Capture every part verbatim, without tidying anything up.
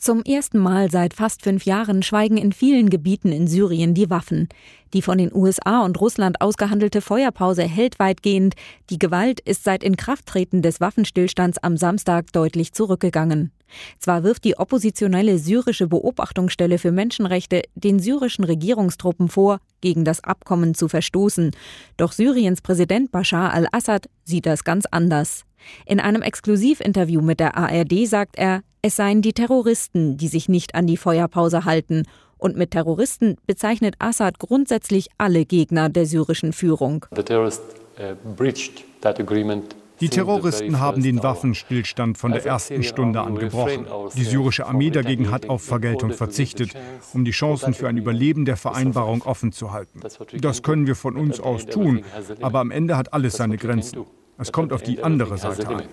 Zum ersten Mal seit fast fünf Jahren schweigen in vielen Gebieten in Syrien die Waffen. Die von den U S A und Russland ausgehandelte Feuerpause hält weitgehend. Die Gewalt ist seit Inkrafttreten des Waffenstillstands am Samstag deutlich zurückgegangen. Zwar wirft die oppositionelle syrische Beobachtungsstelle für Menschenrechte den syrischen Regierungstruppen vor, gegen das Abkommen zu verstoßen. Doch Syriens Präsident Bashar al-Assad sieht das ganz anders. In einem Exklusivinterview mit der A R D sagt er, es seien die Terroristen, die sich nicht an die Feuerpause halten. Und mit Terroristen bezeichnet Assad grundsätzlich alle Gegner der syrischen Führung. Die Terroristen haben den Waffenstillstand von der ersten Stunde an gebrochen. Die syrische Armee dagegen hat auf Vergeltung verzichtet, um die Chancen für ein Überleben der Vereinbarung offen zu halten. Das können wir von uns aus tun, aber am Ende hat alles seine Grenzen. Es kommt auf die andere Seite an.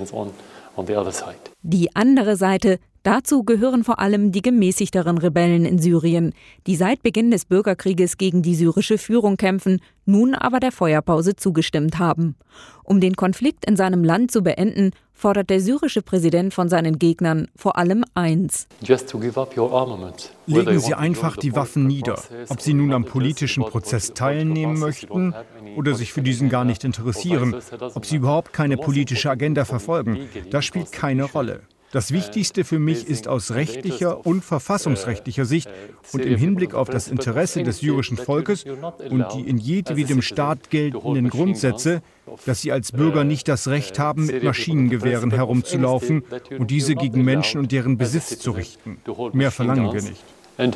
Die andere Seite, dazu gehören vor allem die gemäßigteren Rebellen in Syrien, die seit Beginn des Bürgerkrieges gegen die syrische Führung kämpfen, nun aber der Feuerpause zugestimmt haben. Um den Konflikt in seinem Land zu beenden, fordert der syrische Präsident von seinen Gegnern vor allem eins: Legen Sie einfach die Waffen nieder, ob Sie nun am politischen Prozess teilnehmen möchten oder sich für diesen gar nicht interessieren, ob Sie überhaupt keine politische Agenda verfolgen, das spielt keine Rolle. Das Wichtigste für mich ist aus rechtlicher und verfassungsrechtlicher Sicht und im Hinblick auf das Interesse des syrischen Volkes und die in jedem Staat geltenden Grundsätze, dass sie als Bürger nicht das Recht haben, mit Maschinengewehren herumzulaufen und diese gegen Menschen und deren Besitz zu richten. Mehr verlangen wir nicht.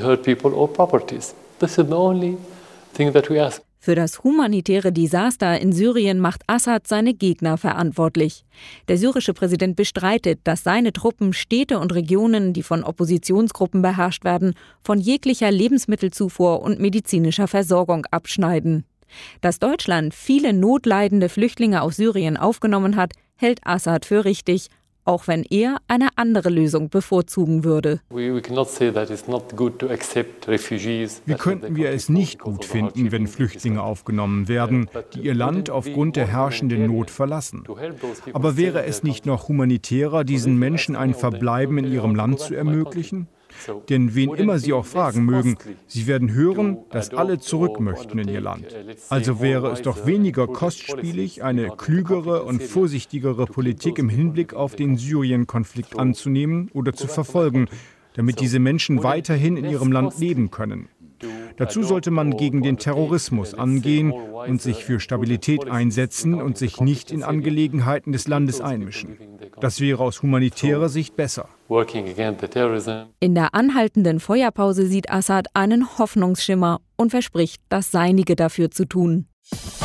Für das humanitäre Desaster in Syrien macht Assad seine Gegner verantwortlich. Der syrische Präsident bestreitet, dass seine Truppen Städte und Regionen, die von Oppositionsgruppen beherrscht werden, von jeglicher Lebensmittelzufuhr und medizinischer Versorgung abschneiden. Dass Deutschland viele notleidende Flüchtlinge aus Syrien aufgenommen hat, hält Assad für richtig, auch wenn er eine andere Lösung bevorzugen würde. Wie könnten wir es nicht gut finden, wenn Flüchtlinge aufgenommen werden, die ihr Land aufgrund der herrschenden Not verlassen? Aber wäre es nicht noch humanitärer, diesen Menschen ein Verbleiben in ihrem Land zu ermöglichen? Denn wen immer sie auch fragen mögen, sie werden hören, dass alle zurück möchten in ihr Land. Also wäre es doch weniger kostspielig, eine klügere und vorsichtigere Politik im Hinblick auf den Syrien-Konflikt anzunehmen oder zu verfolgen, damit diese Menschen weiterhin in ihrem Land leben können. Dazu sollte man gegen den Terrorismus angehen und sich für Stabilität einsetzen und sich nicht in Angelegenheiten des Landes einmischen. Das wäre aus humanitärer Sicht besser. In der anhaltenden Feuerpause sieht Assad einen Hoffnungsschimmer und verspricht, das Seinige dafür zu tun.